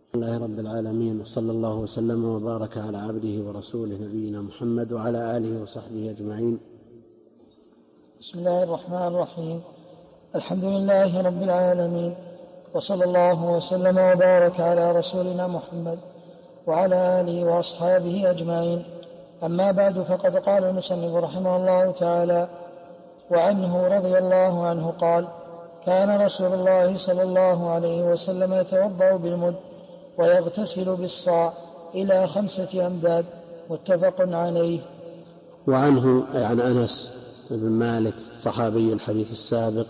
الله رب العالمين، وصلى الله وسلم وبارك على عبده ورسوله نبينا محمد وعلى آله وصحبه أجمعين. بسم الله الرحمن الرحيم. الحمد لله رب العالمين، وصلى الله وسلم وبارك على رسولنا محمد وعلى آله وأصحابه أجمعين. أما بعد، فقد قال المصنف رحمه الله تعالى: وعنه رضي الله عنه قال: كان رسول الله صلى الله عليه وسلم يتوضأ بالمد ويغتسل بالصاع إلى 5 أمداد. متفق عليه. وعنه أي عن أنس بن مالك صحابي الحديث السابق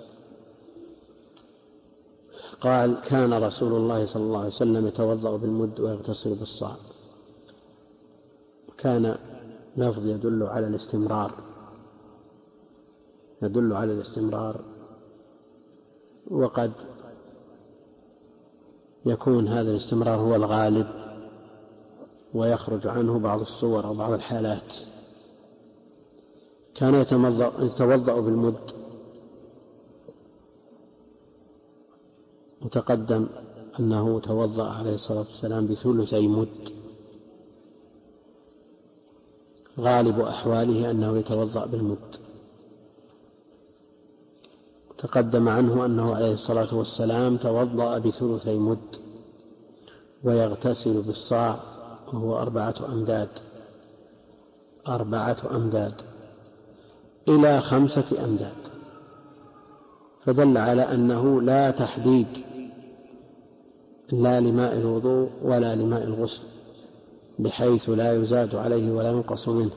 قال: كان رسول الله صلى الله عليه وسلم يتوضأ بالمد ويغتسل بالصاع. كان لفظ يدل على الاستمرار، وقد يكون هذا الاستمرار هو الغالب ويخرج عنه بعض الصور أو بعض الحالات. كان يتوضأ بالمد، وتقدم أنه توضأ عليه الصلاة والسلام بثلثي مد. غالب أحواله أنه يتوضأ بالمد. تقدم عنه أنه عليه الصلاة والسلام توضأ بثلثي مد ويغتسل بالصاع، وهو 4 أمداد إلى 5 أمداد، فدل على أنه لا تحديد لا لماء الوضوء ولا لماء الغسل، بحيث لا يزاد عليه ولا ينقص منه،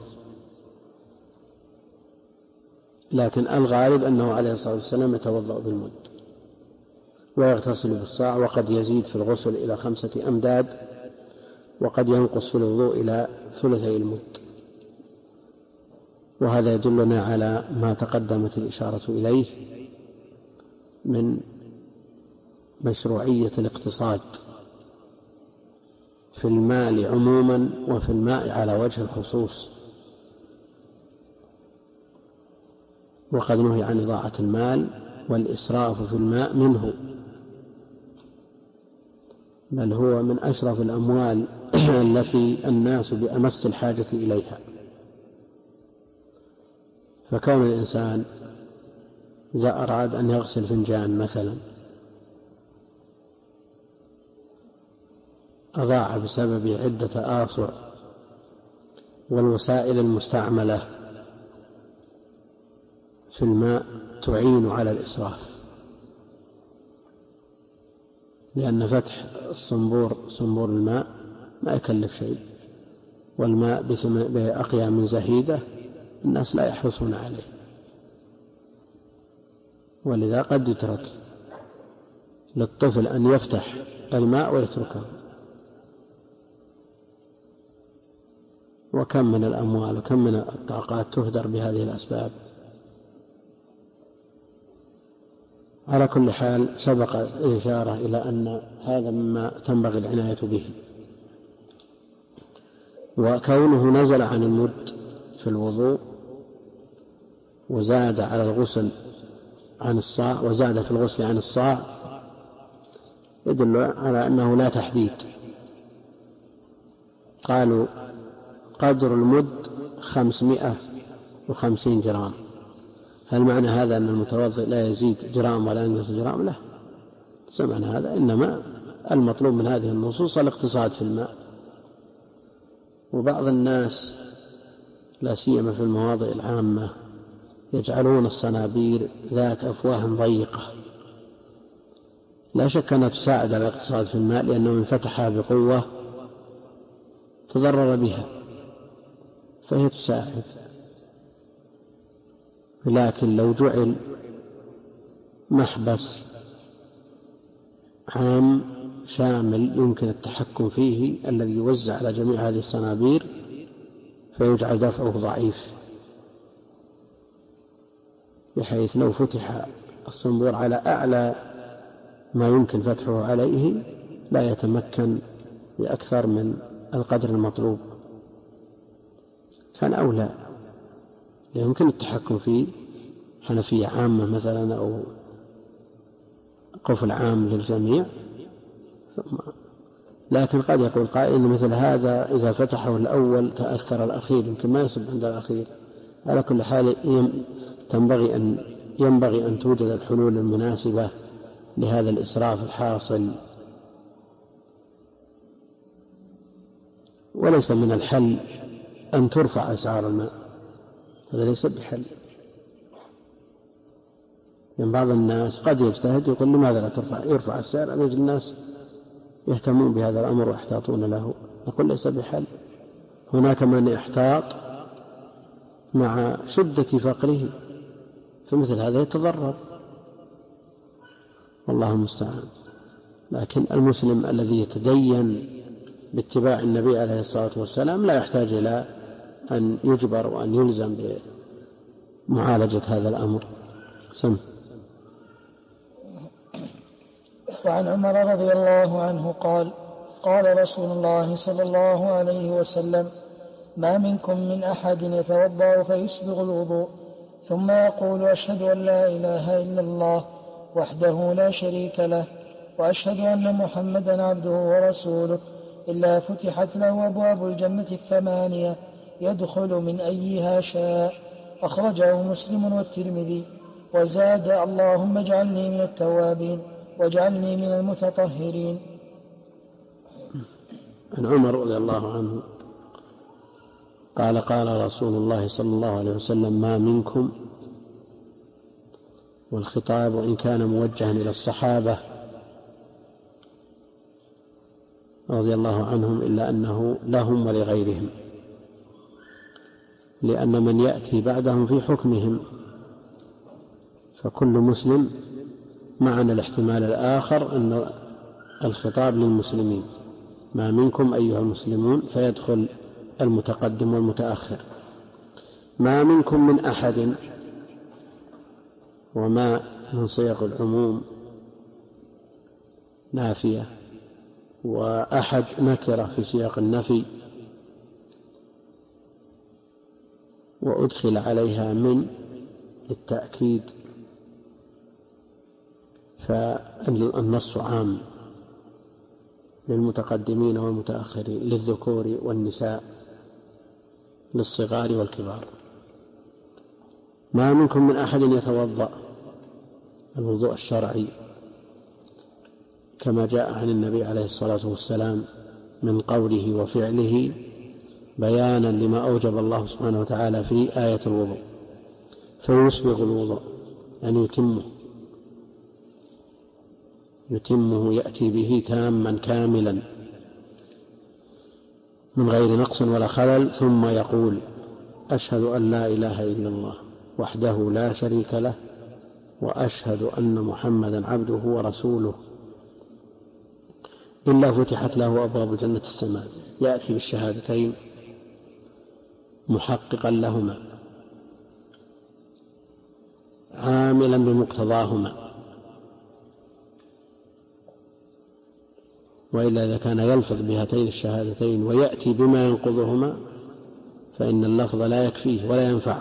لكن الغالب أنه عليه الصلاة والسلام يتوضأ بالمد ويغتسل بالصاع، وقد يزيد في الغسل إلى 5 أمداد، وقد ينقص في الوضوء إلى ثلثي المد. وهذا يدلنا على ما تقدمت الإشارة إليه من مشروعية الاقتصاد في المال عموما وفي الماء على وجه الخصوص. وقد نهي عن إضاعة المال والإسراف في الماء منه، بل هو من أشرف الأموال التي الناس بأمس الحاجة إليها. فكون الإنسان إذا أراد أن يغسل فنجان مثلا أضاع بسبب عدة آصع والوسائل المستعملة في الماء تعين على الإسراف، لأن فتح صنبور الماء ما يكلف شيء، والماء بأقيام زهيدة الناس لا يحرصون عليه، ولذا قد يترك للطفل أن يفتح الماء ويتركه. وكم من الأموال وكم من الطاقات تهدر بهذه الأسباب. على كل حال، سبق الإشارة إلى أن هذا مما تنبغي العناية به. وكونه نزل عن المد في الوضوء وزاد على الغسل عن الصاع، وزاد في الغسل عن الصاع، يدل على أنه لا تحديد. قالوا قدر المد 550 جرام. هل معنى هذا أن المتوضئ لا يزيد جرام ولا ينقص جرام؟ لا، سمعنا هذا. إنما المطلوب من هذه النصوص الاقتصاد في الماء. وبعض الناس لا سيما في المواضع العامة يجعلون الصنابير ذات أفواه ضيقة. لا شك أنها تساعد على الاقتصاد في الماء، لأنه من فتحها بقوة تضرر بها، فهي تساعد. لكن لو جعل محبس عام شامل يمكن التحكم فيه، الذي يوزع على جميع هذه الصنابير، فيجعل دفعه ضعيف، بحيث لو فتح الصنبور على أعلى ما يمكن فتحه عليه لا يتمكن بأكثر من القدر المطلوب، كان أولى. يمكن التحكم فيه حنفية عامة مثلا أو قفل عام للجميع، ثم لكن قد يقول قائل إن مثل هذا إذا فتحه الأول تأثر الأخير، يمكن ما يصب عند الأخير. على كل حال ينبغي أن توجد الحلول المناسبة لهذا الإسراف الحاصل. وليس من الحل أن ترفع أسعار الماء، هذا ليس بحل. يعني بعض الناس قد يجتهد يقول لماذا لا يرفع السعر على الناس يهتمون بهذا الأمر ويحتاطون له. نقول ليس بحل. هناك من يحتاط مع شدة فقره، فمثل هذا يتضرر، والله المستعان. لكن المسلم الذي يتدين باتباع النبي عليه الصلاة والسلام لا يحتاج إلى أن يجبر وأن يلزم بمعالجة هذا الأمر. سم. وعن عمر رضي الله عنه قال: قال رسول الله صلى الله عليه وسلم: ما منكم من أحد يتوضأ فيسبغ الوضوء ثم يقول: أشهد أن لا إله إلا الله وحده لا شريك له وأشهد أن محمدا عبده ورسوله إلا فتحت له أبواب الجنة 8 يدخل من أيها شاء. أخرجه مسلم والترمذي، وزاد: اللهم اجعلني من التوابين واجعلني من المتطهرين. عن عمر رضي الله عنه قال: قال رسول الله صلى الله عليه وسلم: ما منكم، والخطاب وإن كان موجها إلى الصحابة رضي الله عنهم إلا أنه لهم ولغيرهم، لأن من يأتي بعدهم في حكمهم، فكل مسلم معنا الاحتمال الآخر أن الخطاب للمسلمين: ما منكم أيها المسلمون، فيدخل المتقدم والمتأخر. ما منكم من أحد، وما من صيغ العموم نافية، وأحد نكرة في سياق النفي، وأدخل عليها من للتأكيد، فالنص عام للمتقدمين والمتأخرين، للذكور والنساء، للصغار والكبار. ما منكم من أحد يتوضأ، الوضوء الشرعي كما جاء عن النبي عليه الصلاة والسلام من قوله وفعله بيانا لما أوجب الله سبحانه وتعالى في آية الوضوء، فيسبغ الوضوء يعني يتمه يأتي به تاما كاملا من غير نقص ولا خلل، ثم يقول: أشهد أن لا إله إلا الله وحده لا شريك له وأشهد أن محمدا عبده ورسوله إلا فتحت له أبواب جنة 8. يأتي بالشهادتين محققا لهما عاملا بمقتضاهما، وإلا إذا كان يلفظ بهاتين الشهادتين ويأتي بما ينقضهما فإن اللفظ لا يكفيه ولا ينفعه.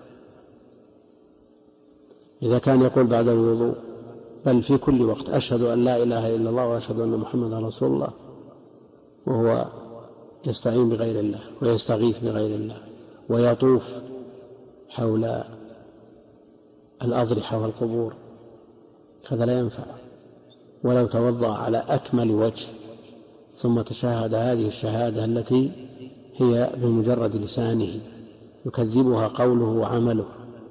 إذا كان يقول بعد الوضوء بل في كل وقت: أشهد أن لا إله إلا الله وأشهد أن محمدا رسول الله، وهو يستعين بغير الله ويستغيث بغير الله ويطوف حول الأضرحة والقبور، هذا لا ينفع. ولو توضأ على أكمل وجه ثم تشاهد هذه الشهادة التي هي بمجرد لسانه يكذبها قوله وعمله،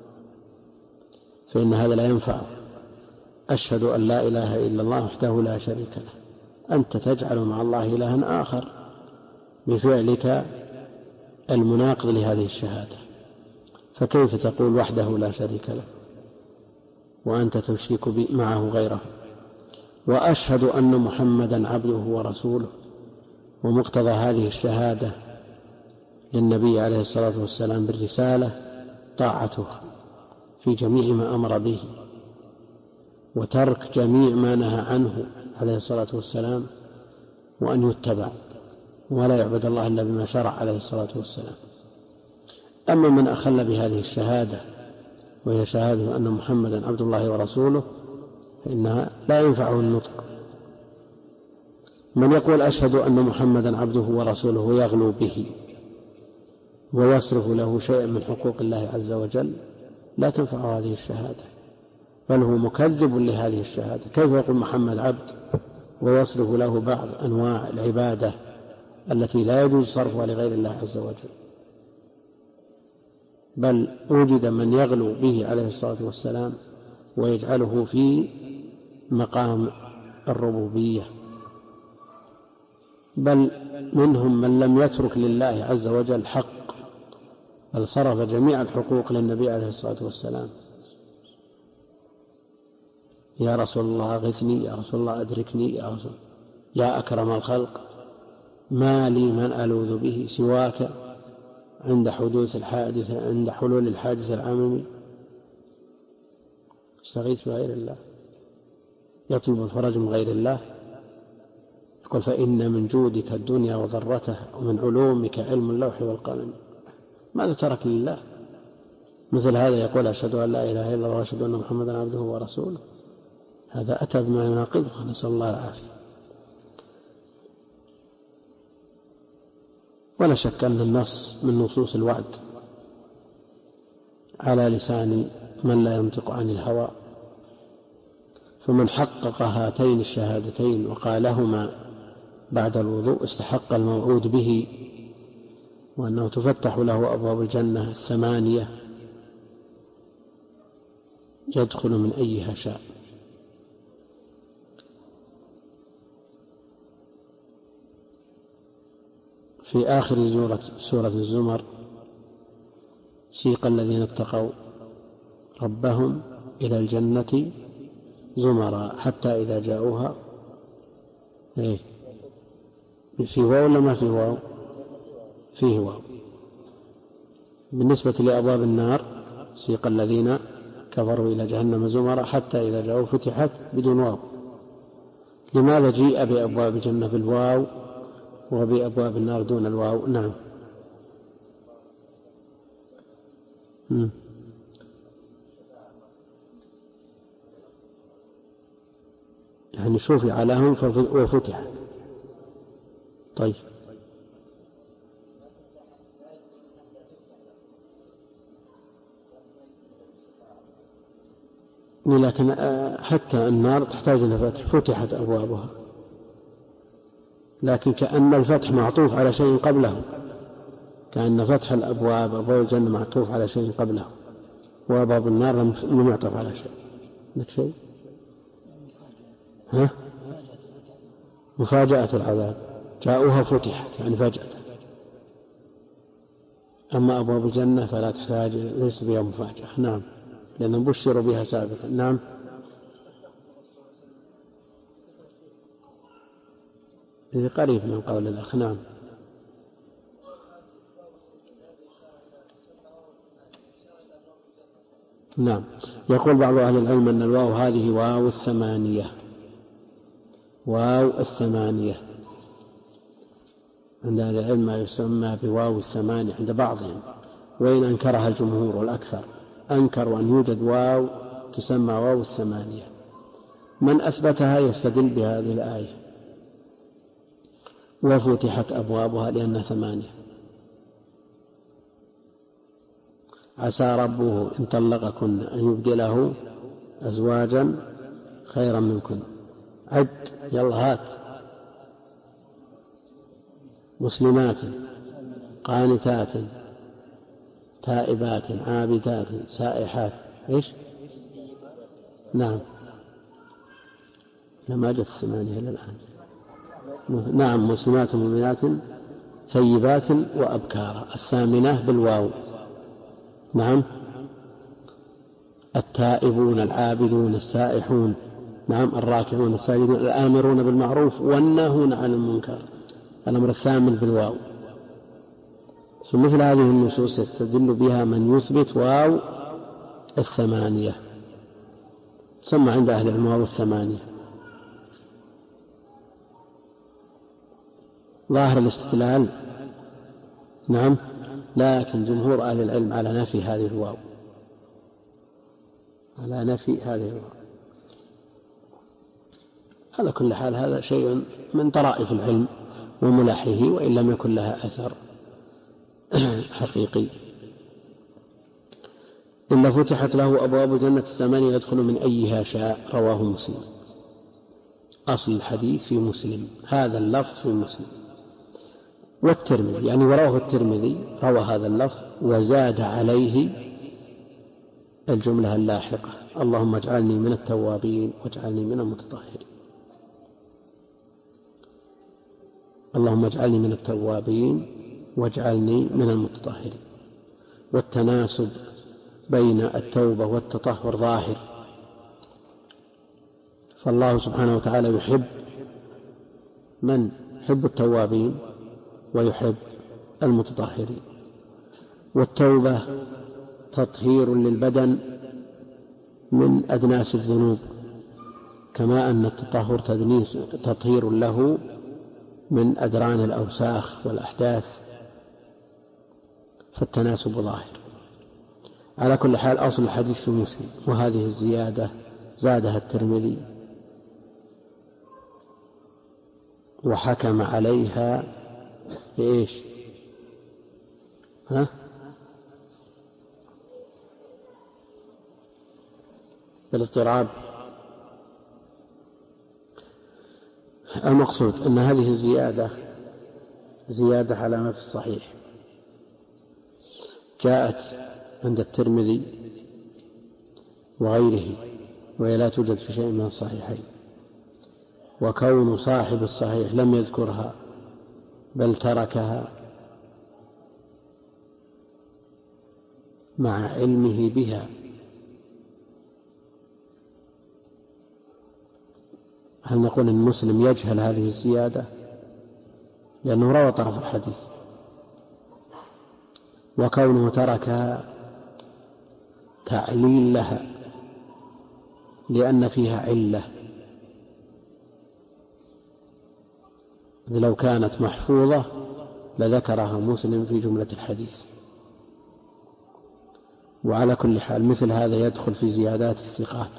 فإن هذا لا ينفع. أشهد أن لا إله إلا الله وحده لا شريك له، أنت تجعل مع الله إلها آخر بفعلك المناقض لهذه الشهادة، فكيف تقول وحده لا شريك له وأنت تشرك معه غيره؟ وأشهد أن محمدا عبده ورسوله، ومقتضى هذه الشهادة للنبي عليه الصلاة والسلام بالرسالة طاعته في جميع ما أمر به، وترك جميع ما نهى عنه عليه الصلاة والسلام، وأن يتبع ولا يعبد الله إلا بما شرع عليه الصلاة والسلام. أما من أخل بهذه الشهادة وهي شهادة أن محمدا عبد الله ورسوله فإنها لا ينفعه النطق، من يقول أشهد أن محمدا عبده ورسوله ويغلو به ويصرف له شيئا من حقوق الله عز وجل لا تنفع هذه الشهادة، بل هو مكذب لهذه الشهادة. كيف يقول محمد عبد ويصرف له بعض أنواع العبادة التي لا يجوز صرفها لغير الله عز وجل؟ بل وجد من يغلو به عليه الصلاة والسلام ويجعله في مقام الربوبية، بل منهم من لم يترك لله عز وجل حق، بل صرف جميع الحقوق للنبي عليه الصلاة والسلام. يا رسول الله أغثني، يا رسول الله أدركني، يا أكرم الخلق، ما لي من ألوذ به سواك عند حلول الحادث العممي. يستغيث بغير الله، يطلب الفرج من غير الله. يقول فإن من جودك الدنيا وضرتها ومن علومك علم اللوح والقلم. ماذا ترك لله؟ مثل هذا يقول أشهد أن لا إله إلا الله وأشهد أن محمدا عبده ورسوله، هذا أتى بما يناقضه، نسأل الله العافية. ولا شك أن النص من نصوص الوعد على لسان من لا ينطق عن الهوى، فمن حقق هاتين الشهادتين وقالهما بعد الوضوء استحق الموعود به، وأنه تفتح له أبواب الجنة 8 يدخل من أيها شاء. في آخر سورة الزمر سيق الذين اتقوا ربهم إلى الجنة زمرا حتى إذا جاءوها. في واو ولا ما في واو؟ فيه واو. بالنسبة لأبواب النار سيق الذين كفروا إلى جهنم زمرا حتى إذا جاءوا فتحت بدون واو. لماذا جيء بأبواب الجنة بالواو وبأبواب النار دون الواو؟ نعم. يعني شفع لهم وفتحت. طيب، لكن حتى النار تحتاج إلى فتح، فتحت أبوابها، لكن كأن الفتح معطوف على شيء قبله، كأن فتح الأبواب أبواب الجنة معطوف على شيء قبله، وأبواب النار لم يعطف على شيء. لك شيء؟ مفاجأة العذاب، جاءوها فتحت يعني فجأة. أما أبواب الجنة فلا تحتاج، ليس بها مفاجأة. نعم، لأنهم بشروا بها سابقا. نعم. قريب من قول الأخ. نعم. نعم. يقول بعض أهل العلم أن الواو هذه واو الثمانية، واو الثمانية عند أهل العلم ما يسمى بواو الثمانية عند بعضهم، وإن أنكرها الجمهور والأكثر، أنكروا أن يوجد واو تسمى واو الثمانية. من أثبتها يستدل بهذه الآية وفتحت أبوابها لأنها 8. عسى ربه إن طلقكن أن يبدله أزواجا خيرا منكن. عد، يلا هات. مسلمات قانتات تائبات عابدات سائحات. إيش؟ نعم، لما جت 8 إلى الآن. نعم، مسلمات مؤمنات ثيبات وأبكارا. 8 بالواو. نعم. التائبون العابدون السائحون. نعم. الراكعون الساجدون الآمرون بالمعروف والناهون عن المنكر. الأمر 8 بالواو. مثل هذه النصوص يستدل بها من يثبت واو 8، تسمى عند أهل العلم واو 8. ظاهر الاستدلال. نعم، لكن جمهور أهل العلم على نفي هذه الواو، على نفي هذه الواو. على كل حال هذا شيء من طرائف العلم وملحه، وإن لم يكن لها أثر حقيقي. إلا فتحت له أبواب جنة الثمانية يدخل من أيها شاء. رواه مسلم. أصل الحديث في مسلم، هذا اللفظ في مسلم. والترمذي يعني ورواه الترمذي روى هذا اللفظ وزاد عليه الجملة اللاحقة: اللهم اجعلني من التوابين واجعلني من المتطهرين. اللهم اجعلني من التوابين واجعلني من المتطهرين. والتناسب بين التوبة والتطهر ظاهر، فالله سبحانه وتعالى يحب التوابين ويحب المتطهرين. والتوبة تطهير للبدن من أدناس الذنوب، كما أن التطهر تطهير له من أدران الأوساخ والأحداث، فالتناسب ظاهر. على كل حال أصل الحديث في مسلم، وهذه الزيادة زادها الترمذي وحكم عليها بإيش؟ بالاضطراب. المقصود أن هذه الزيادة زيادة على ما في الصحيح، جاءت عند الترمذي وغيره، وهي لا توجد في شيء من الصحيحين. وكون صاحب الصحيح لم يذكرها بل تركها مع علمه بها، هل نقول إن مسلم يجهل هذه الزيادة؟ لأنه روى طرف الحديث. وكونه تركها تعليل لها، لأن فيها علة. لو كانت محفوظة لذكرها مسلم في جملة الحديث. وعلى كل حال مثل هذا يدخل في زيادات الثقات،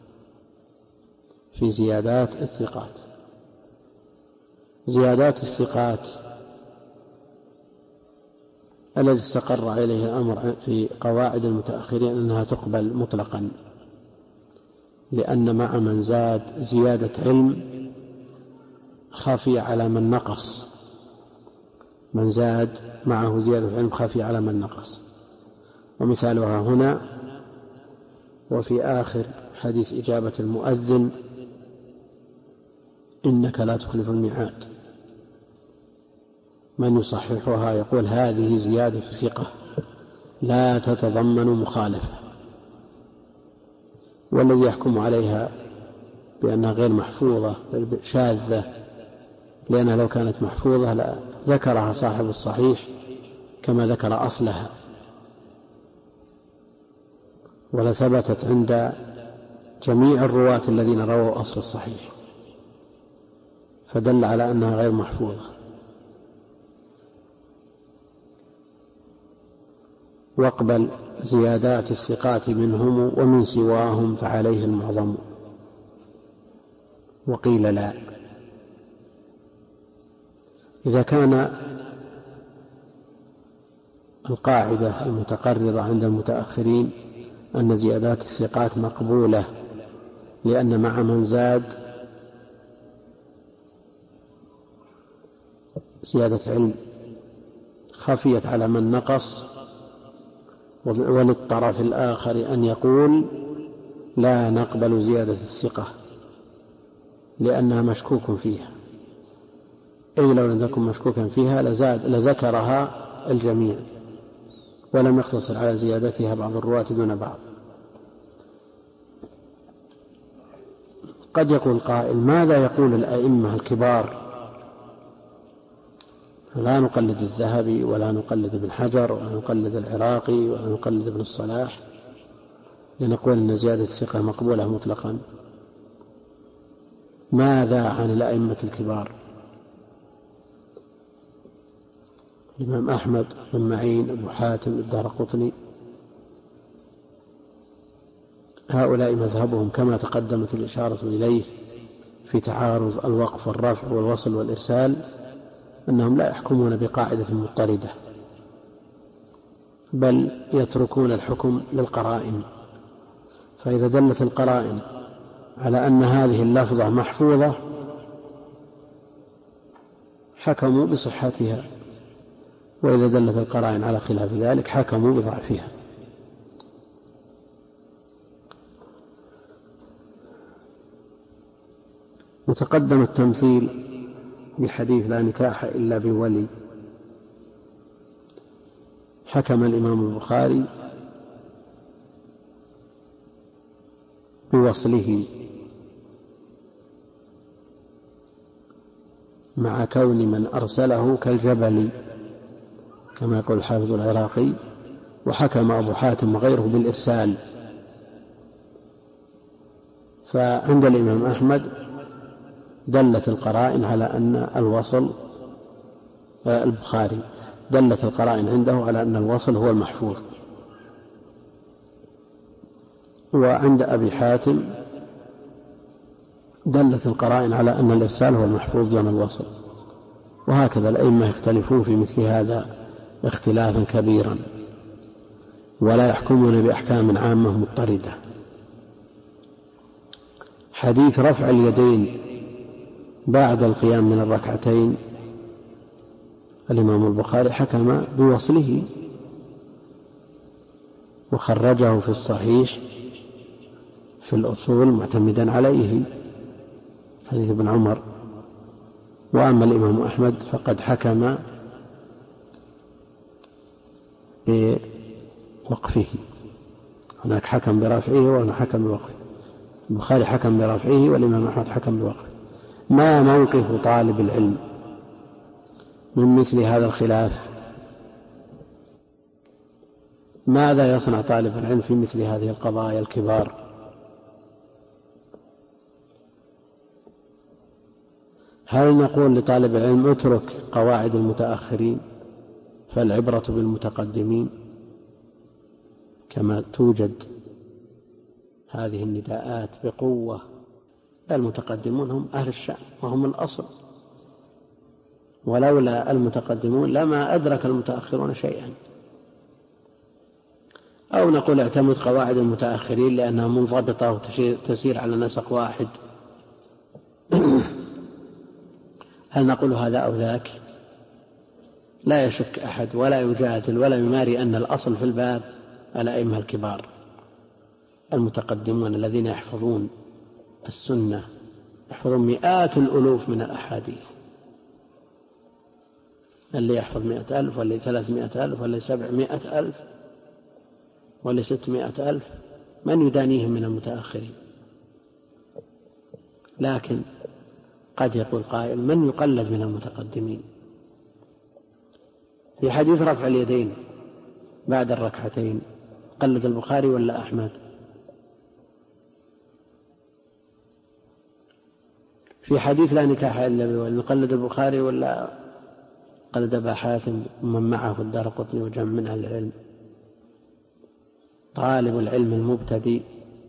زيادات الثقات الذي استقر إليه الأمر في قواعد المتأخرين أنها تقبل مطلقا، لأن مع من زاد زيادة علم خافية على من نقص، من زاد معه زيادة علم خافية على من نقص. ومثالها هنا وفي آخر حديث إجابة المؤذن: إنك لا تخلف الميعاد. من يصححها يقول هذه زيادة في ثقة لا تتضمن مخالفة، والذي يحكم عليها بأنها غير محفوظة شاذة، لأنها لو كانت محفوظة لا ذكرها صاحب الصحيح كما ذكر أصلها، ولثبتت عند جميع الرواة الذين رووا أصل الصحيح، فدل على أنها غير محفوظة. واقبل زيادات الثقات منهم ومن سواهم فعليه المعظم. وقيل لا، إذا كان القاعدة المتقررة عند المتأخرين أن زيادات الثقات مقبولة لأن مع من زاد زيادة علم خفيت على من نقص، وللطرف الآخر أن يقول لا نقبل زيادة الثقة لأنها مشكوك فيها، أي لو لم تكن مشكوكا فيها لذكرها الجميع ولم يقتصر على زيادتها بعض الرواة دون بعض. قد يقول قائل ماذا يقول الأئمة الكبار؟ لا نقلد الذهبي ولا نقلد ابن حجر ولا نقلد العراقي ولا نقلد ابن الصلاح لنقول أن زيادة الثقة مقبولة مطلقا. ماذا عن الأئمة الكبار؟ الإمام أحمد بن معين، أبو حاتم، الدارقطني، هؤلاء مذهبهم كما تقدمت الإشارة إليه في تعارض الوقف والرفع والوصل والإرسال أنهم لا يحكمون بقاعدة مضطردة، بل يتركون الحكم للقرائن. فإذا دلت القرائن على أن هذه اللفظة محفوظة حكموا بصحتها، وإذا دلت القرائن على خلاف ذلك حكموا بضعفها. وتقدم التمثيل بحديث لا نكاح إلا بولي. حكم الإمام البخاري بوصله مع كون من أرسله كالجبل كما يقول الحافظ العراقي، وحكم أبو حاتم وغيره بالإرسال. فعند الإمام أحمد دلت القرائن على أن الوصل البخاري دلت القرائن عنده على أن الوصل هو المحفوظ، وعند أبي حاتم دلت القرائن على أن الإرسال هو المحفوظ دون الوصل. وهكذا الأئمة يختلفون في مثل هذا اختلافا كبيرا، ولا يحكمون بأحكام عامة مضطردة. حديث رفع اليدين بعد القيام من الركعتين الإمام البخاري حكم بوصله وخرجه في الصحيح في الأصول معتمدا عليه حديث ابن عمر. وأما الإمام أحمد فقد حكم بوقفه، هناك حكم برفعه وهنا حكم بوقفه. البخاري حكم برفعه والإمام أحمد حكم بوقفه. ما موقف طالب العلم من مثل هذا الخلاف؟ ماذا يصنع طالب العلم في مثل هذه القضايا الكبار؟ هل نقول لطالب العلم اترك قواعد المتأخرين فالعبرة بالمتقدمين، كما توجد هذه النداءات بقوة؟ المتقدمون هم أهل الشأن وهم الأصل، ولولا المتقدمون لما أدرك المتأخرون شيئا. أو نقول اعتمد قواعد المتأخرين لأنها منضبطة وتسير على نسق واحد. هل نقول هذا أو ذاك؟ لا يشك أحد ولا يجادل ولا يماري أن الأصل في الباب الأئمة الكبار المتقدمون الذين يحفظون السنة، يحفظون مئات الألوف من الأحاديث، اللي يحفظ 100,000 واللي 300,000 واللي 700,000 واللي 600,000، من يدانيهم من المتأخرين؟ لكن قد يقول قائل من يقلد من المتقدمين؟ في حديث رفع اليدين بعد الركعتين قلد البخاري ولا أحمد؟ في حديث لا نكاح إلا بولي نقلد البخاري ولا قلد أبا حاتم ومن معه في الدارقطني وجمع من أهل العلم؟ طالب العلم المبتدئ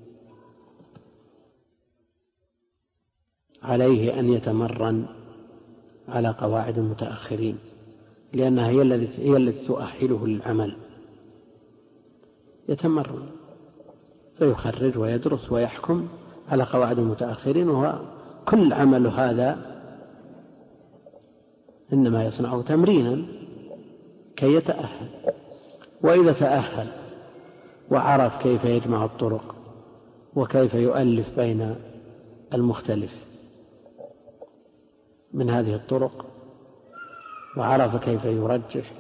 عليه أن يتمرن على قواعد المتأخرين، لأنها هي التي تؤهله للعمل. يتمرن فيخرج ويدرس ويحكم على قواعد المتأخرين، وهو كل عمل هذا إنما يصنعه تمرينا كي يتأهل. وإذا تأهل وعرف كيف يجمع الطرق وكيف يؤلف بين المختلف من هذه الطرق، وعرف كيف يرجح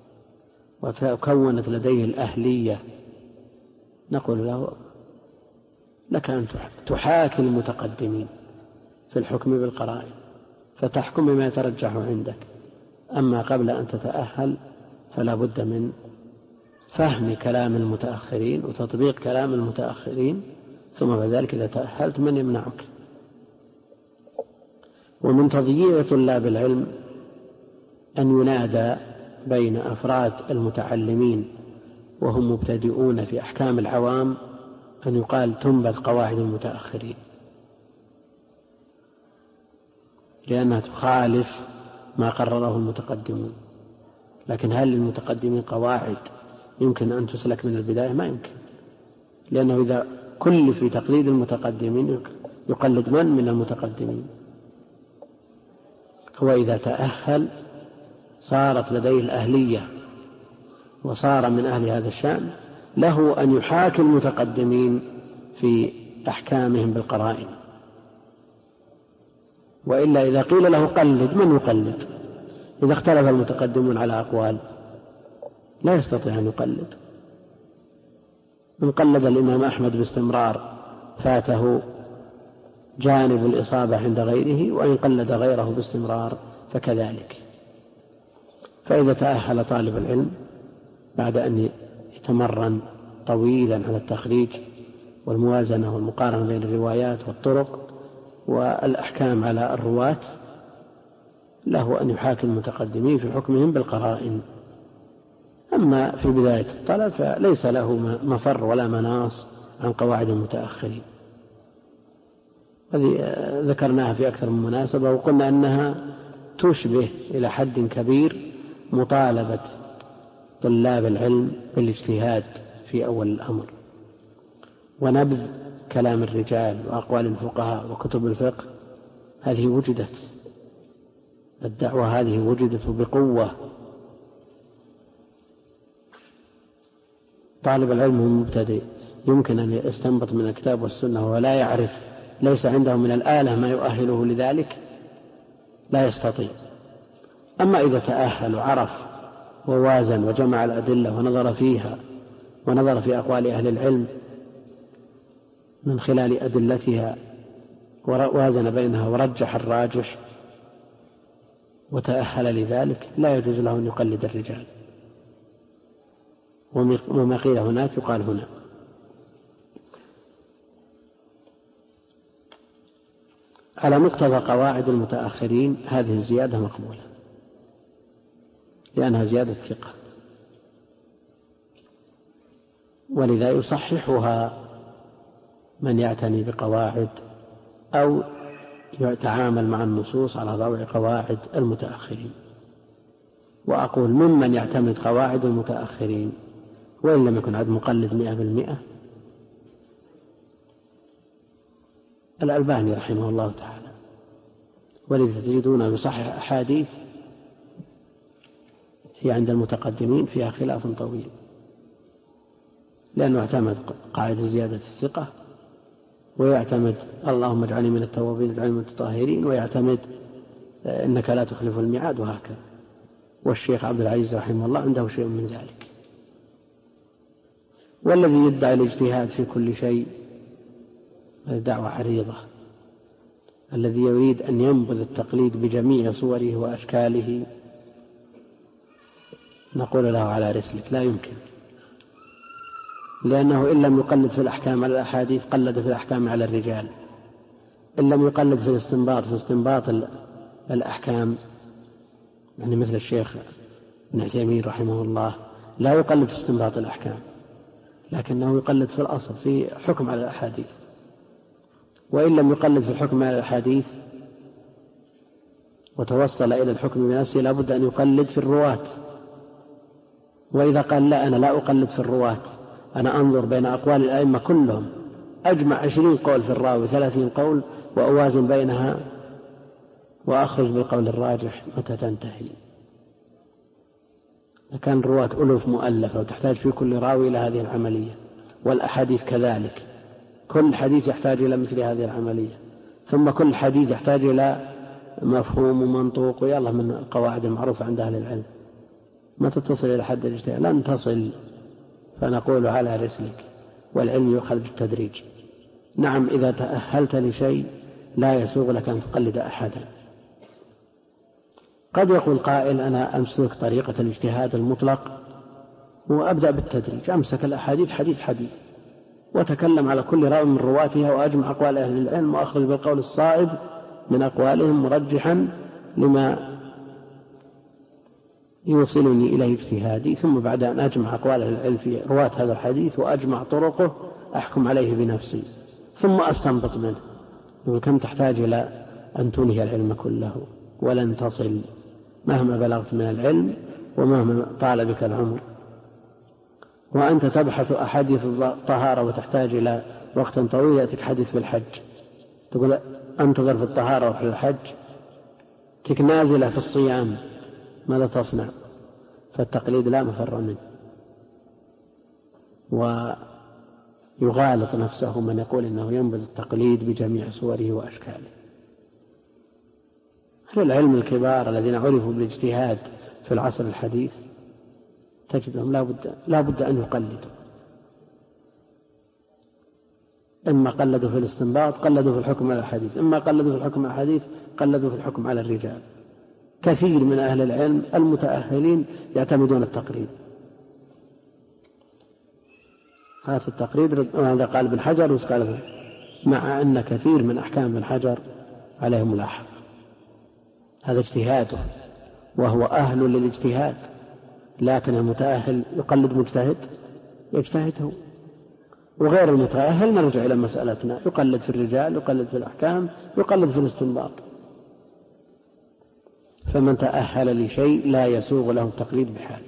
وكونت لديه الأهلية، نقول له لك أن تحاكي المتقدمين في الحكم بالقرائن فتحكم بما يترجح عندك. أما قبل أن تتأهل فلا بد من فهم كلام المتأخرين وتطبيق كلام المتأخرين، ثم بعد ذلك إذا تأهلت من يمنعك؟ ومن تضييع طلاب العلم أن ينادى بين أفراد المتعلمين وهم مبتدئون في أحكام العوام أن يقال تنبذ قواعد المتأخرين. لأنها تخالف ما قرره المتقدمون. لكن هل للمتقدمين قواعد يمكن أن تسلك من البداية؟ ما يمكن، لأنه إذا كل في تقليد المتقدمين يقلد من المتقدمين. هو إذا تأهل صارت لديه الأهلية وصار من أهل هذا الشأن له أن يحاكي المتقدمين في أحكامهم بالقرائن. وإلا إذا قيل له قلد من يقلد؟ إذا اختلف المتقدمون على أقوال لا يستطيع أن يقلد. من قلد الإمام أحمد باستمرار فاته جانب الإصابة عند غيره، وإن قلد غيره باستمرار فكذلك. فإذا تأهل طالب العلم بعد أن يتمرن طويلا على التخريج والموازنة والمقارنة بين الروايات والطرق والأحكام على الرواة، له أن يحاكي المتقدمين في حكمهم بالقرائن. أما في بداية الطلب فليس له مفر ولا مناص عن قواعد المتأخرين. هذه ذكرناها في أكثر من مناسبة، وقلنا أنها تشبه إلى حد كبير مطالبة طلاب العلم بالاجتهاد في أول الأمر، ونبذ كلام الرجال وأقوال الفقهاء وكتب الفقه. هذه وجدت، الدعوة هذه وجدت بقوة. طالب العلم المبتدئ يمكن أن يستنبط من الكتاب والسنة ولا يعرف، ليس عنده من الآلة ما يؤهله لذلك، لا يستطيع. أما إذا تأهل وعرف ووازن وجمع الأدلة ونظر فيها ونظر في أقوال أهل العلم من خلال أدلتها ووازن بينها ورجح الراجح وتأهل لذلك، لا يجوز له أن يقلد الرجال، وما قيل هناك يقال هنا. على مقتضى قواعد المتأخرين هذه الزيادة مقبولة لأنها زيادة ثقة، ولذا يصححها من يعتني بقواعد أو يتعامل مع النصوص على ضوء قواعد المتأخرين. وأقول ممن يعتمد قواعد المتأخرين وإن لم يكن عد مقلد 100%، الألباني رحمه الله تعالى، ولذا تجدون يصحح أحاديث هي عند المتقدمين فيها خلاف طويل، لأنه اعتمد قاعدة زيادة الثقة، ويعتمد اللهم اجعلني من التوابين واجعلني من المتطهرين، ويعتمد إنك لا تخلف الميعاد، وهكذا. والشيخ عبد العزيز رحمه الله عنده شيء من ذلك. والذي يدعي الاجتهاد في كل شيء دعوة عريضة. الذي يريد أن ينبذ التقليد بجميع صوره وأشكاله نقول له على رسلك، لا يمكن، لأنه إن لم يقلد في الأحكام على الأحاديث قلد في الأحكام على الرجال، إن لم يقلد في الاستنباط في استنباط الأحكام، يعني مثل الشيخ ابن عثيمين رحمه الله لا يقلد في استنباط الأحكام، لكنه يقلد في الأصل في حكم على الأحاديث. وإن لم يقلد في الحكم على الأحاديث وتوصل إلى الحكم بنفسه لابد أن يقلد في الرواة. وإذا قال لا أنا لا أقلد في الرواة، أنا أنظر بين أقوال الأئمة كلهم، أجمع 20 قول في الراوي 30 قول وأوازن بينها وأخرج بالقول الراجح، متى تنتهي؟ كان الرواة ألوف مؤلفة وتحتاج في كل راوي إلى هذه العملية، والأحاديث كذلك، كل حديث يحتاج إلى مثل هذه العملية، ثم كل حديث يحتاج إلى مفهوم ومنطوق، ويلا من القواعد المعروفة عند أهل العلم. ما تتصل إلى حد الاجتهاد، لن تصل، فنقول على رسلك، والعلم يؤخذ بالتدريج. نعم إذا تأهلت لشيء لا يسوغ لك أن تقلد أحدا. قد يقول قائل أنا أمسك طريقة الاجتهاد المطلق وأبدأ بالتدريج، أمسك الأحاديث حديث حديث وتكلم على كل راوي من رواتها وأجمع أقوال أهل العلم وأخرج بالقول الصائب من أقوالهم مرجحا لما يوصلني إليه اجتهادي، ثم بعد أن أجمع أقوال أهل العلم في رواة هذا الحديث وأجمع طرقه أحكم عليه بنفسي ثم أستنبط منه. كم تحتاج إلى أن تنهي العلم كله، ولن تصل مهما بلغت من العلم ومهما طال بك العمر. وأنت تبحث أحاديث الطهارة وتحتاج إلى وقت طويل، يأتيك حديث في الحج تقول أنتظر في الطهارة وفي الحج، تك نازلة في الصيام، ماذا تصنع؟ فالتقليد لا مفر منه، ويغالط نفسه من يقول إنه ينبذ التقليد بجميع صوره وأشكاله. أهل العلم الكبار الذين عرفوا بالاجتهاد في العصر الحديث تجدهم لا بد أن يقلدوا، إما قلدوا في الاستنباط قلدوا في الحكم على الحديث، إما قلدوا في الحكم على الحديث قلدوا في الحكم على الرجال. كثير من أهل العلم المتأهلين يعتمدون التقليد. هذا التقليد وهذا قال ابن حجر وقال، مع أن كثير من أحكام ابن حجر عليه ملاحظة. هذا اجتهاده وهو أهل للاجتهاد، لكن المتأهل يقلد مجتهد يجتهده، وغير المتأهل نرجع إلى مسألتنا، يقلد في الرجال، يقلد في الأحكام، يقلد في الاستنباط. فمن تأهل لشيء لا يسوغ له التقليد بحال.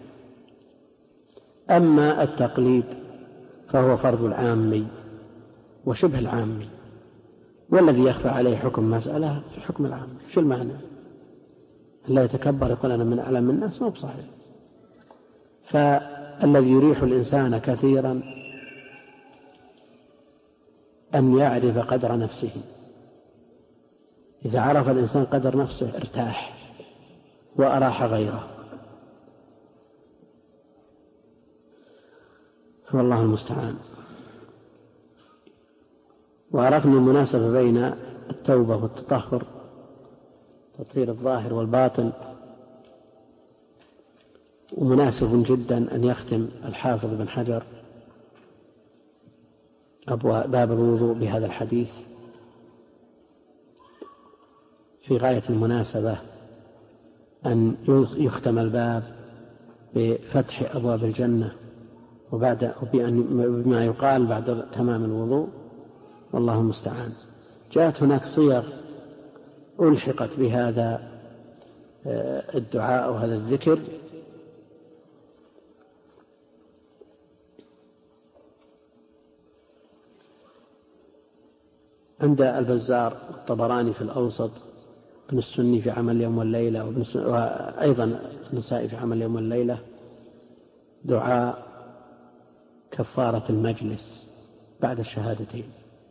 أما التقليد فهو فرض العامي وشبه العامي، والذي يخفى عليه حكم مسألة في حكم العامي. شو المعنى؟ لا يتكبر يقول أنا من أعلم الناس، ما بصحيح. فالذي يريح الإنسان كثيرا أن يعرف قدر نفسه. إذا عرف الإنسان قدر نفسه ارتاح وأراح غيره، والله المستعان. وعرفنا المناسبة بين التوبة والتطهر، تطهير الظاهر والباطن، ومناسب جدا أن يختم الحافظ بن حجر باب الوضوء بهذا الحديث. في غاية المناسبة أن يختم الباب بفتح أبواب الجنة وبما يقال بعد تمام الوضوء، والله المستعان. جاءت هناك صيغ ألحقت بهذا الدعاء وهذا الذكر، عند البزار الطبراني في الأوسط، ابن السني في عمل اليوم والليلة، وأيضا النسائي في عمل اليوم والليلة، دعاء كفارة المجلس بعد الشهادتين: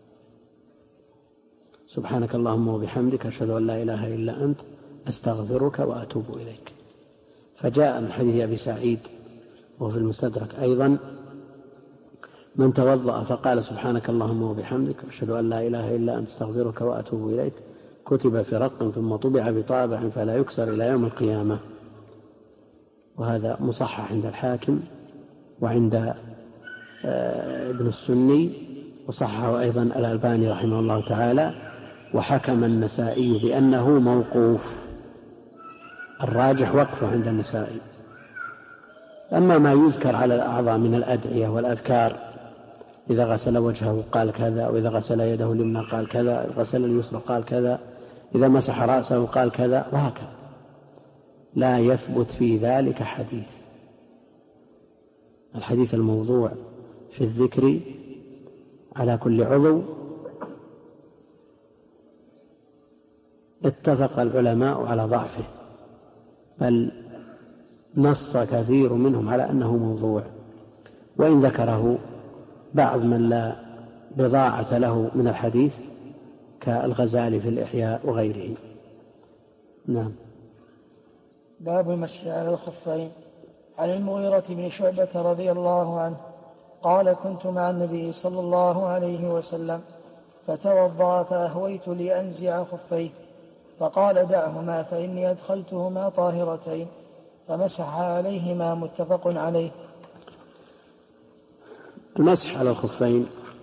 سبحانك اللهم وبحمدك أشهد أن لا إله إلا أنت أستغفرك وأتوب إليك. فجاء من حديث أبي سعيد وفي المستدرك أيضا: من توضأ فقال سبحانك اللهم وبحمدك أشهد أن لا إله إلا أنت أستغفرك وأتوب إليك كتب في رق ثم طبع بطابع فلا يكسر إلى يوم القيامة. وهذا مصحح عند الحاكم وعند ابن السني، وصححه أيضا الألباني رحمه الله تعالى، وحكم النسائي بأنه موقوف، الراجح وقفه عند النسائي. أما ما يذكر على الأعضاء من الأدعية والأذكار، إذا غسل وجهه قال كذا، وإذا غسل يده اليمنى قال كذا، إذا غسل اليسرى قال كذا، إذا مسح رأسه قال كذا، وهكذا، لا يثبت في ذلك حديث. الحديث الموضوع في الذكر على كل عضو اتفق العلماء على ضعفه، بل نص كثير منهم على أنه موضوع، وإن ذكره بعض من لا بضاعة له من الحديث كالغزالي في الإحياء وغيره. نعم. باب المسح على الخفين. عن المغيرة بن شعبة رضي الله عنه قال: كنت مع النبي صلى الله عليه وسلم فتوضأ فأهويت لأنزع خفيه فقال: دعهما فإني أدخلتهما طاهرتين، فمسح عليهما. متفق عليه. المسح على الخفين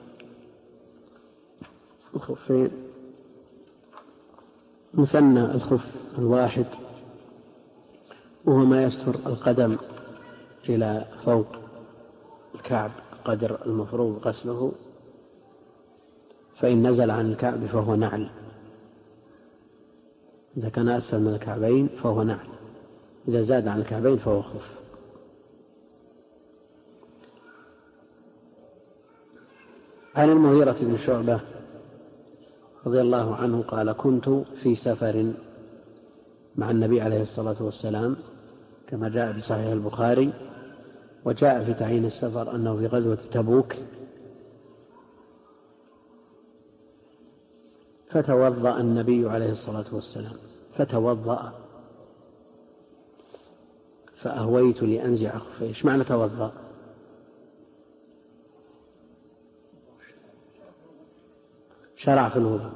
مثنى الخف الواحد، وهو ما يستر القدم إلى فوق الكعب قدر المفروض غسله، فإن نزل عن الكعب فهو نعل. إذا كان أسفل من الكعبين فهو نعل، إذا زاد عن الكعبين فهو خف. عن المغيرة بن شعبة رضي الله عنه قال: كنت في سفر مع النبي عليه الصلاة والسلام كما جاء في صحيح البخاري، وجاء في تعيين السفر أنه في غزوة تبوك، فتوضأ النبي عليه الصلاة والسلام فتوضأ فأهويت لأنزع خفيه. إيش معنى توضأ؟ شرع في الوضوء،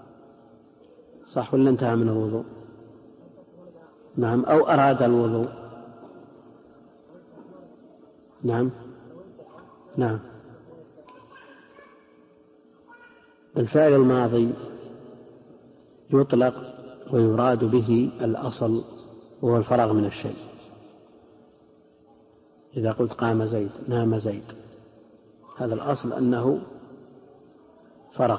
صح ولا انتهى من الوضوء؟ نعم، أو أراد الوضوء. نعم نعم. الفعل الماضي يطلق ويراد به الأصل وهو الفراغ من الشيء. إذا قلت قام زيد، نام زيد، هذا الأصل أنه فرغ.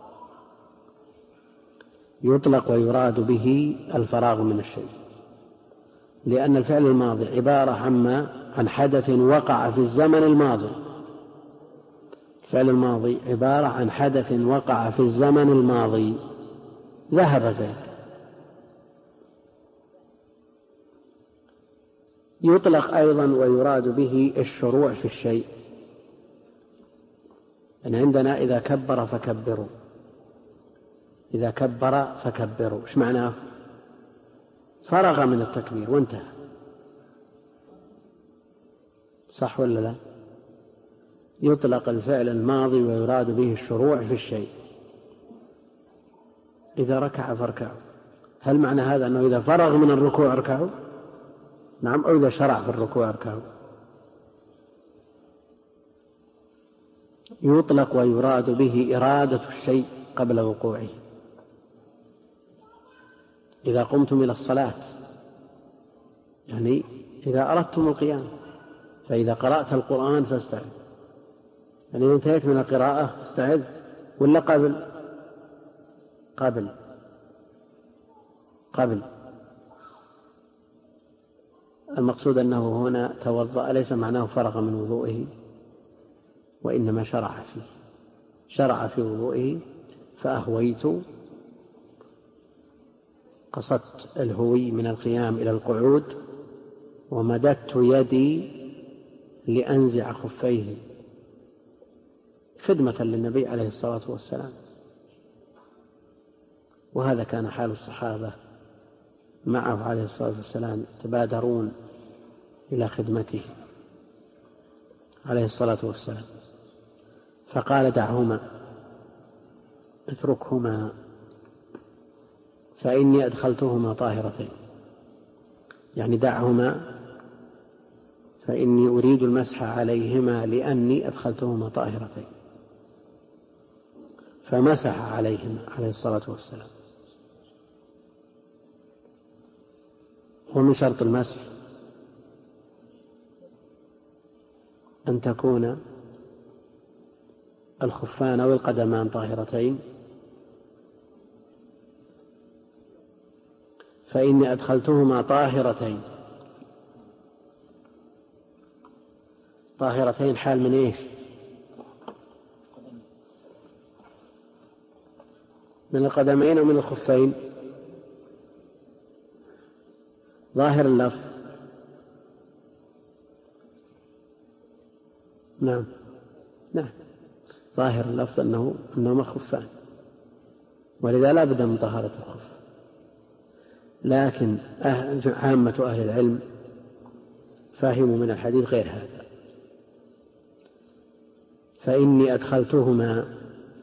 يطلق ويراد به الفراغ من الشيء، لأن الفعل الماضي عبارة عن حدث وقع في الزمن الماضي. الفعل الماضي عبارة عن حدث وقع في الزمن الماضي. ذهب زيد. يطلق أيضا ويراد به الشروع في الشيء. يعني عندنا إذا كبر فكبروا، إذا كبر فكبروا، إيش معناه؟ فرغ من التكبير وانتهى، صح ولا لا؟ يطلق الفعل الماضي ويراد به الشروع في الشيء. إذا ركع فاركعوا، هل معنى هذا أنه إذا فرغ من الركوع اركعوا؟ نعم، أو إذا شرع في الركوع اركعوا. يطلق ويراد به إرادة الشيء قبل وقوعه. إذا قمتم إلى الصلاة، يعني إذا أردتم القيام، فإذا قرأت القرآن فاستعذ، يعني إذا انتهيت من القراءة استعذ ولا قبل. المقصود أنه هنا توضأ ليس معناه فرغ من وضوئه، وإنما شرع في وضوئه. فأهويت، قصدت الهوي من القيام إلى القعود، ومددت يدي لأنزع خفيه خدمة للنبي عليه الصلاة والسلام. وهذا كان حال الصحابة معه عليه الصلاة والسلام، تبادرون إلى خدمته عليه الصلاة والسلام. فقال: دعهما، اتركهما، فإني أدخلتهما طاهرتين. يعني دعهما فإني أريد المسح عليهما لأني أدخلتهما طاهرتين. فمسح عليهما عليه الصلاة والسلام. ومن شرط المسح أن تكون الخفان أو القدمان طاهرتين. فإني أدخلتهما طاهرتين. طاهرتين حال من إيش؟ من القدمين ومن الخفين. ظاهر اللفظ. نعم ظاهر اللفظ أنهما خفان، ولذا لا بد من طهارة الخف. لكن عامة أهل العلم فهموا من الحديث غير هذا. فإني أدخلتهما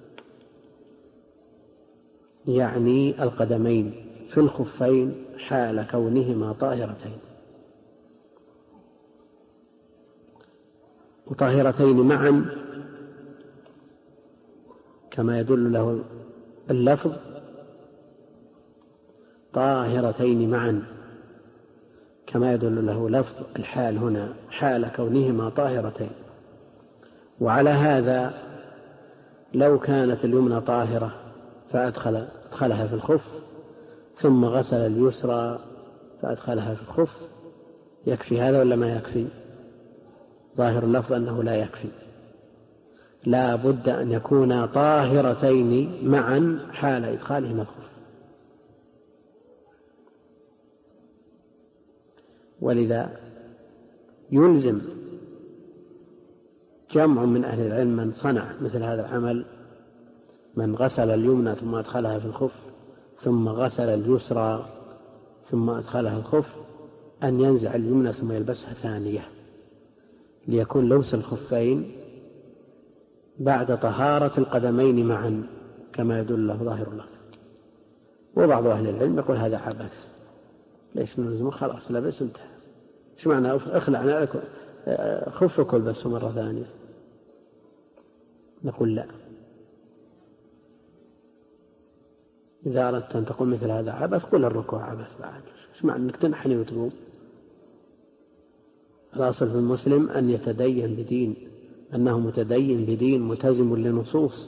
يعني القدمين في الخفين حال كونهما طاهرتين، وطاهرتين معا كما يدل له اللفظ، طاهرتين معا كما يدل له لفظ الحال هنا حال كونهما طاهرتين. وعلى هذا لو كانت اليمنى طاهرة فأدخلها في الخف، ثم غسل اليسرى فأدخلها في الخف، يكفي هذا ولا ما يكفي؟ ظاهر اللفظ أنه لا يكفي، لا بد أن يكونا طاهرتين معا حال إدخالهما الخف. ولذا يلزم جمع من أهل العلم من صنع مثل هذا العمل، من غسل اليمنى ثم أدخلها في الخف ثم غسل اليسرى ثم أدخلها الخف، أن ينزع اليمنى ثم يلبسها ثانية، ليكون لبس الخفين بعد طهارة القدمين معا كما يدل له ظاهر الله. وبعض أهل العلم يقول هذا عبث، ليش نلزمه؟ خلاص لبس انتهى، ايش معنى اخلع خفك والبسه مرة ثانية؟ نقول لا، إذا أردت أن تقول مثل هذا عبث قل الركوع عبث بعد، ايش معنى أنك تنحني وتقوم؟ الأصل في المسلم أن يتدين بدين، أنه متدين بدين ملتزم لنصوص.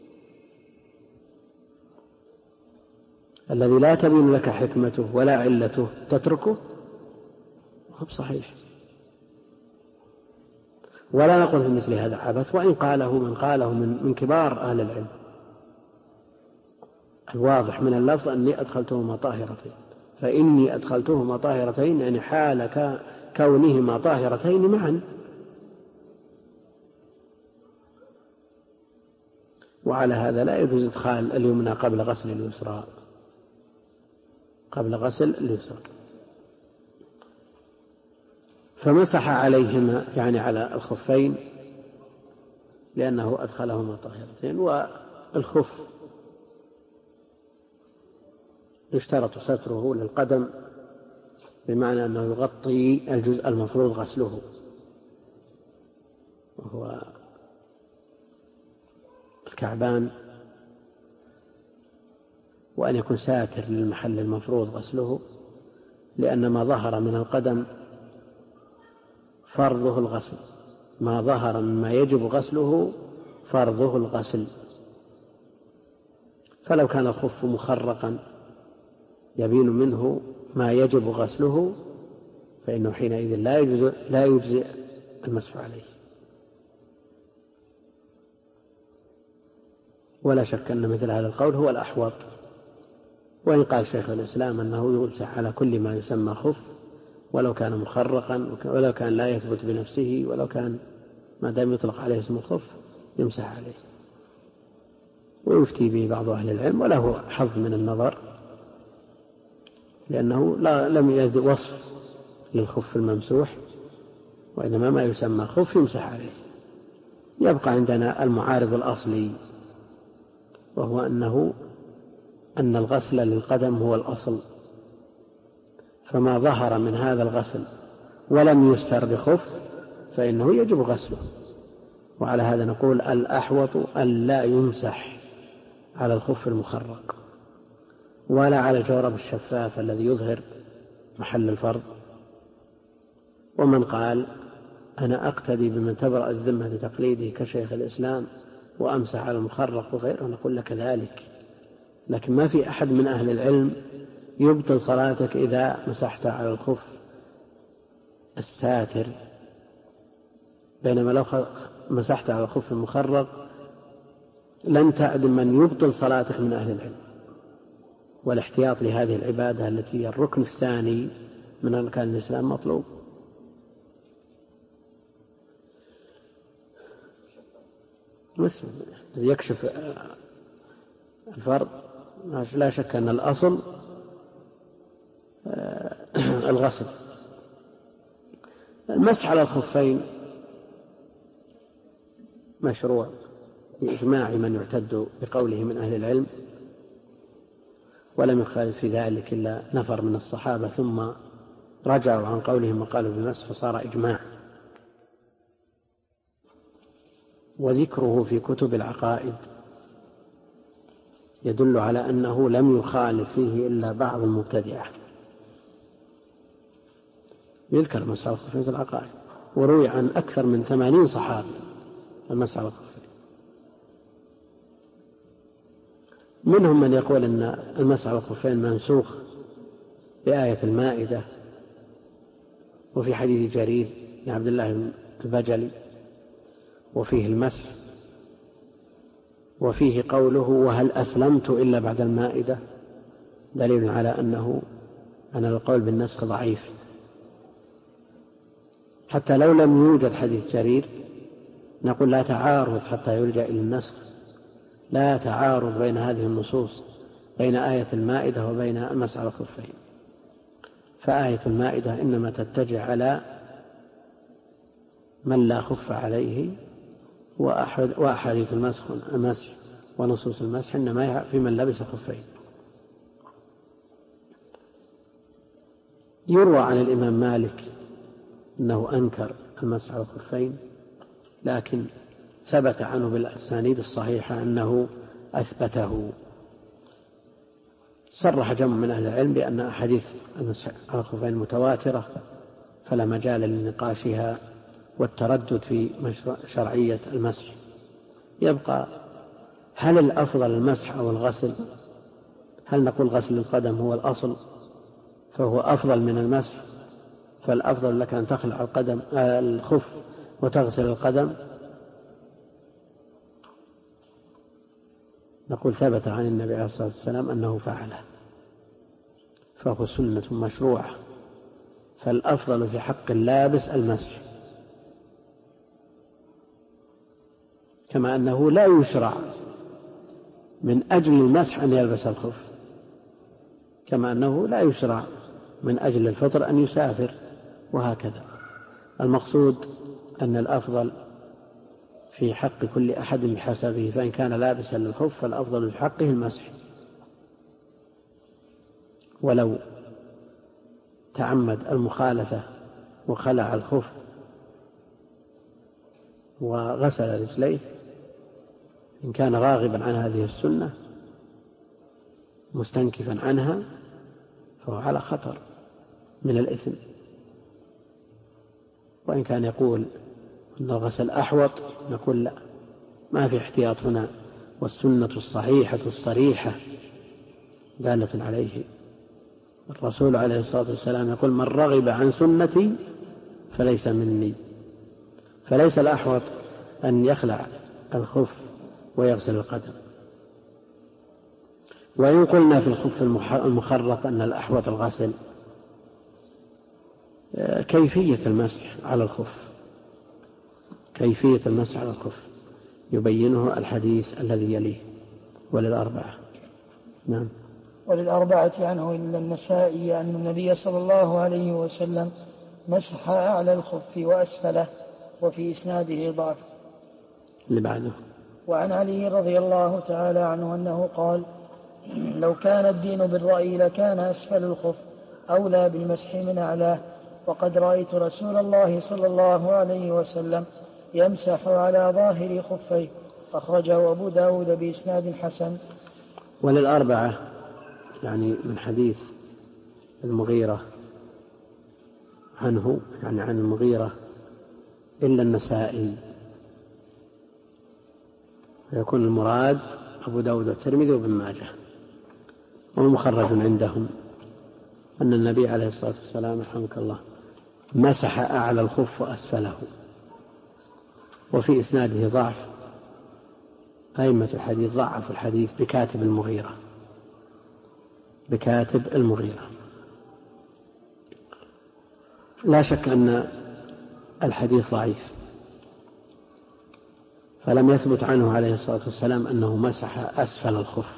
الذي لا تبين لك حكمته ولا علته تتركه هو صحيح. ولا نقول في مثل هذا عبث، وإن قاله من قاله من كبار أهل العلم. الواضح من اللفظ أني أدخلتهما طاهرتين، فإني أدخلتهما طاهرتين يعني حال كونهما طاهرتين معا. وعلى هذا لا يجوز إدخال اليمنى قبل غسل اليسرى، قبل غسل اليسرى. فمسح عليهما يعني على الخفين لأنه أدخلهما طاهرتين. والخف يشترط ستره للقدم بمعنى أنه يغطي الجزء المفروض غسله، وهو الكعبان، وأن يكون ساتر للمحل المفروض غسله، لأن ما ظهر من القدم فرضه الغسل، ما ظهر مما يجب غسله فرضه الغسل. فلو كان الخف مخرقا يبين منه ما يجب غسله فإنه حينئذ لا يجزئ المسح عليه. ولا شك أن مثل هذا القول هو الأحوط. وإن قال شيخ الإسلام أنه يمسح على كل ما يسمى خف ولو كان مخرقا ولو كان لا يثبت بنفسه، ولو كان ما دام يطلق عليه اسم الخف يمسح عليه، ويفتي به بعض أهل العلم وله حظ من النظر، لأنه لم يجد وصف للخف الممسوح، وإنما ما يسمى خف يمسح عليه. يبقى عندنا المعارض الأصلي، وهو أن الغسل للقدم هو الأصل، فما ظهر من هذا الغسل ولم يستر بخف فإنه يجب غسله. وعلى هذا نقول الأحوط أن لا يمسح على الخف المخرق ولا على الجورب الشفاف الذي يظهر محل الفرض. ومن قال أنا أقتدي بمن تبرأ الذمة لتقليده كشيخ الإسلام وأمسح على المخرق وغيره، نقول لك ذلك، لكن ما في أحد من أهل العلم يبطل صلاتك إذا مسحت على الخف الساتر، بينما لو مسحت على الخف المخرق لن تعدم من يبطل صلاتك من أهل العلم. والاحتياط لهذه العبادة التي هي الركن الثاني من أركان الإسلام مطلوب. يكشف الفرض لا شك أن الأصل الغسل. المسح على الخفين مشروع بإجماع من يعتد بقوله من أهل العلم، ولم يخالف في ذلك إلا نفر من الصحابة ثم رجعوا عن قولهم وقالوا بالمسح فصار إجماع. وذكره في كتب العقائد يدل على أنه لم يخالف فيه إلا بعض المبتدعة. يذكر المسح على الخفين في العقائد، وروي عن أكثر من 80 صحابي المسح على الخفين. منهم من يقول أن المسح على الخفين منسوخ بآية المائدة، وفي حديث جرير بن عبد الله البجلي وفيه المسح، وفيه قوله وهل أسلمت إلا بعد المائدة، دليل على أن القول بالنسخ ضعيف. حتى لو لم يوجد حديث جرير نقول لا تعارض حتى يلجأ إلى النسخ، لا تعارض بين هذه النصوص، بين آية المائدة وبين المسح على الخفين. فآية المائدة إنما تتجه على من لا خف عليه، وأحاديث المسح ونصوص المسح إنما في من لبس خفين. يروى عن الإمام مالك أنه أنكر المسح على الخفين، لكن ثبت عنه بالأسانيد الصحيحة أنه أثبته. صرح جمع من أهل العلم بأن أحاديث المسح على الخفين متواترة، فلا مجال لنقاشها والتردد في شرعية المسح. يبقى هل الأفضل المسح أو الغسل؟ هل نقول غسل القدم هو الأصل فهو أفضل من المسح، فالأفضل لك أن تخلع الخف وتغسل القدم؟ نقول ثبت عن النبي عليه الصلاة والسلام أنه فعله، فهو سنة مشروعة، فالأفضل في حق اللابس المسح، كما أنه لا يشرع من أجل المسح أن يلبس الخف، كما أنه لا يشرع من أجل الفطر أن يسافر، وهكذا. المقصود أن الأفضل في حق كل أحد بحسبه، فإن كان لابسا للخف فالأفضل في حقه المسح، ولو تعمد المخالفة وخلع الخف وغسل رجليه إن كان راغبا عن هذه السنة مستنكفا عنها فهو على خطر من الإثم. وإن كان يقول أن الغسل أحوط نقول لا، ما في احتياط هنا، والسنة الصحيحة الصريحة دالة عليه. الرسول عليه الصلاة والسلام يقول من رغب عن سنتي فليس مني، فليس الأحوط أن يخلع الخف ويغسل القدم. وإن قلنا في الخف المخرق أن الأحوط الغسل، كيفية المسح على الخف، كيفية المسح على الخف يبينه الحديث الذي يليه وللأربعة. نعم. وللأربعة عنه إلا النسائي أن النبي صلى الله عليه وسلم مسح أعلى الخف وأسفله، وفي إسناده ضعف. اللي بعده. وعن علي رضي الله تعالى عنه أنه قال لو كان الدين بالرأي لكان أسفل الخف أولى بالمسح من أعلاه، وقد رأيت رسول الله صلى الله عليه وسلم يمسح على ظاهر خفيه، أخرجه أبو داود بإسناد حسن. وللأربعة يعني من حديث المغيرة عنه، يعني عن المغيرة إلا النسائي، فيكون المراد أبو داود والترمذي وابن ماجه. ومخرج عندهم أن النبي عليه الصلاة والسلام رحمك الله مسح أعلى الخف وأسفله، وفي إسناده ضعف، أئمة الحديث ضعف الحديث بكاتب المغيرة، بكاتب المغيرة. لا شك أن الحديث ضعيف، فلم يثبت عنه عليه الصلاة والسلام أنه مسح أسفل الخف.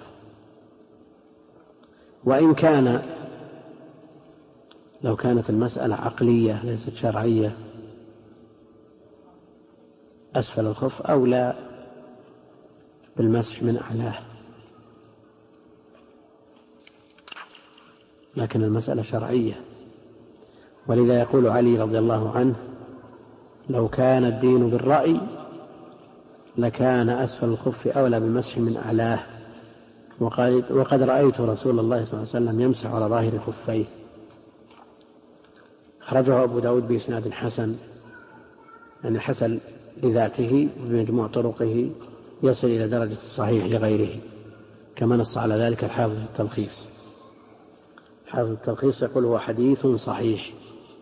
وإن كان لو كانت المسألة عقلية ليست شرعية أسفل الخف أولى بالمسح من أعلاه، لكن المسألة شرعية، ولذا يقول علي رضي الله عنه لو كان الدين بالرأي لكان أسفل الخف أولى بالمسح من أعلاه، وقد رأيت رسول الله صلى الله عليه وسلم يمسح على ظاهر خفيه. أخرجه أبو داود بإسناد حسن، يعني حسن لذاته بمجموع طرقه يصل إلى درجة الصحيح لغيره، كما نص على ذلك الحافظ في التلخيص. حافظ التلخيص يقول هو حديث صحيح.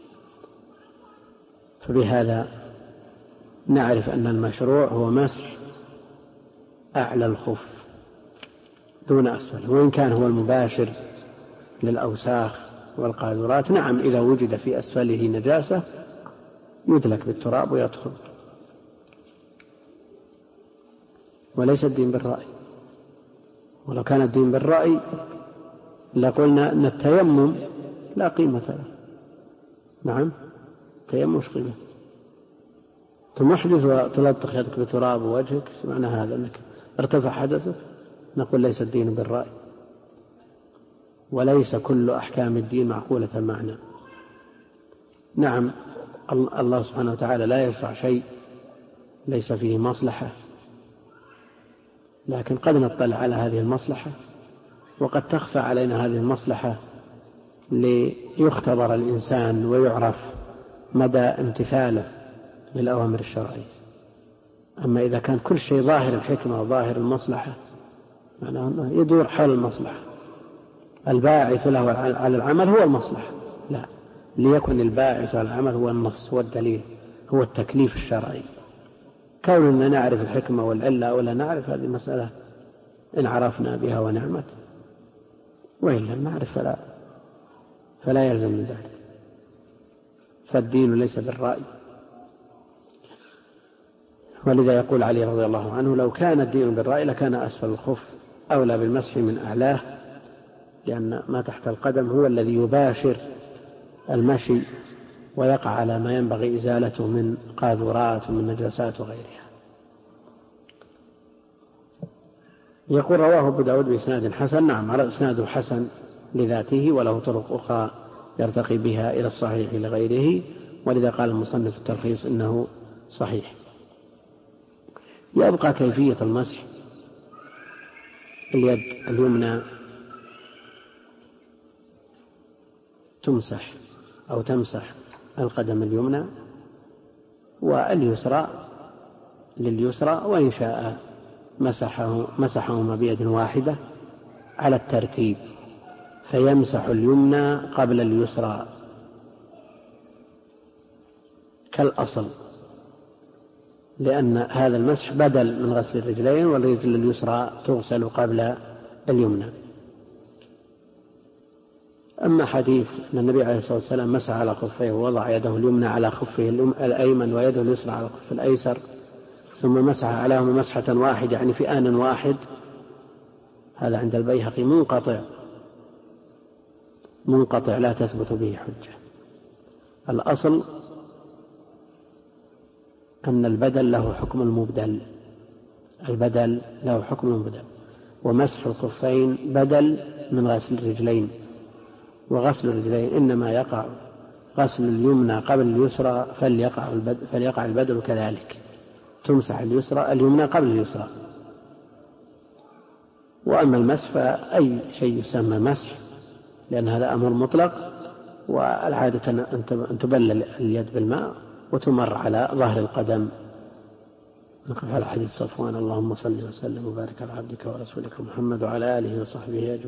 فبهذا نعرف أن المشروع هو مسح أعلى الخف دون أسفل، وإن كان هو المباشر للأوساخ والقاذورات نعم إذا وجد في أسفله نجاسة يدلك بالتراب ويدخل، وليس الدين بالرأي. ولو كان الدين بالرأي لقلنا أن التيمم لا قيمة له. نعم التيمم مش قيمة، تمحدث وتلطخ يدك بتراب وجهك، معنى هذا أنك ارتفع حدثك؟ نقول ليس الدين بالرأي، وليس كل أحكام الدين معقولة معنا. نعم الله سبحانه وتعالى لا يشرع شيء ليس فيه مصلحة، لكن قد نطلع على هذه المصلحة وقد تخفى علينا هذه المصلحة ليختبر الإنسان ويعرف مدى امتثاله للأوامر الشرعية. أما إذا كان كل شيء ظاهر الحكمة وظاهر المصلحة معناه أنه يدور حول المصلحة، الباعث له على العمل هو المصلحة، لا، ليكن الباعث على العمل هو النص، هو الدليل، هو التكليف الشرعي. كوننا نعرف الحكمة والعلة ولا نعرف هذه المسألة إن عرفنا بها ونعمت، وإن لم نعرف فلا يلزم من ذلك. فالدين ليس بالرأي. ولذا يقول علي رضي الله عنه لو كان الدين بالرأي لكان أسفل الخف أولى بالمسح من أعلاه، لأن ما تحت القدم هو الذي يباشر المشي ويقع على ما ينبغي إزالته من قاذورات ومن نجاسات وغيرها. يقول رواه أبو داود بإسناد حسن. نعم على إسناده حسن لذاته وله طرق أخرى يرتقي بها إلى الصحيح لغيره، ولذا قال المصنف التلخيص إنه صحيح. يبقى كيفية المسح. اليد اليمنى تمسح أو تمسح القدم اليمنى، واليسرى لليسرى، وإن شاء مسحهما بيد واحدة على الترتيب، فيمسح اليمنى قبل اليسرى كالأصل، لأن هذا المسح بدل من غسل الرجلين، والرجل اليسرى تغسل قبل اليمنى. أما حديث أن النبي عليه الصلاة والسلام مسح على خفيه ووضع يده اليمنى على خفه الأيمن ويده اليسرى على الخف الأيسر ثم مسح عليهما مسحة واحدة يعني في آن واحد، هذا عند البيهقي منقطع لا تثبت به حجة. الأصل أن البدل له حكم المبدل، ومسح الخفين بدل من غسل الرجلين، وغسل الرجلين إنما يقع غسل اليمنى قبل اليسرى، فليقع البدل كذلك، تمسح اليمنى قبل اليسرى. وأما المسح فأي شيء يسمى مسح، لأن هذا أمر مطلق، والعادة أن تبلل اليد بالماء وتمر على ظهر القدم. نقف على حديث صفوان. اللهم صل وسلم وبارك على عبدك ورسولك محمد وعلى آله وصحبه أجمعين.